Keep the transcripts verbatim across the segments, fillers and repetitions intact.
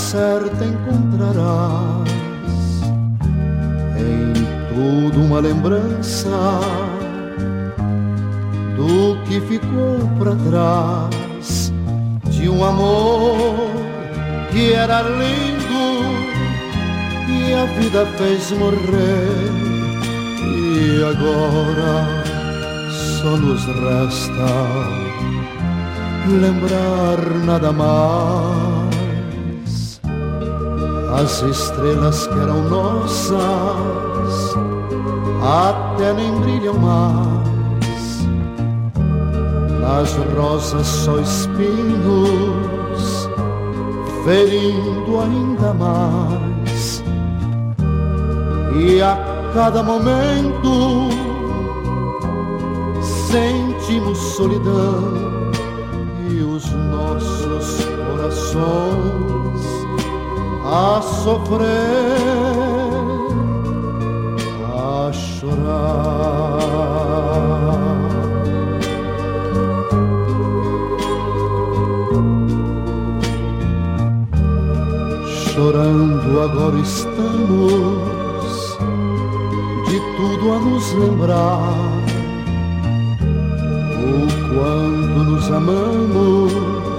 certa encontrarás em tudo uma lembrança do que ficou pra trás, de um amor que era lindo e a vida fez morrer. E agora só nos resta lembrar nada mais. As estrelas que eram nossas até nem brilham mais. Nas rosas só espinhos, ferindo ainda mais. E a cada momento sentimos solidão e os nossos corações a sofrer, a chorar. Chorando agora estamos, de tudo a nos lembrar, o quanto nos amamos,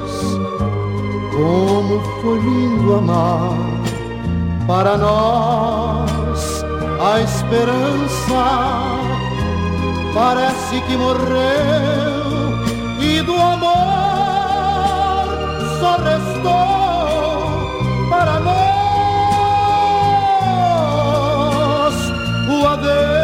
como foi lindo amar. Para nós a esperança parece que morreu, e do amor só restou para nós o adeus.